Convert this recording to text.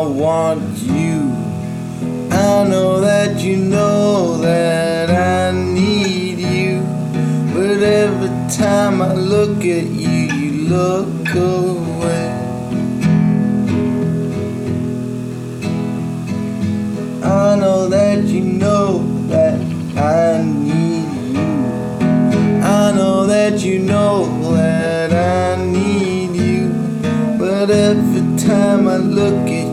want you. I know that you know that I need you, but every time I look at you, you look away. I know that you know that I need you. I know that you know that I need you, but every time I look at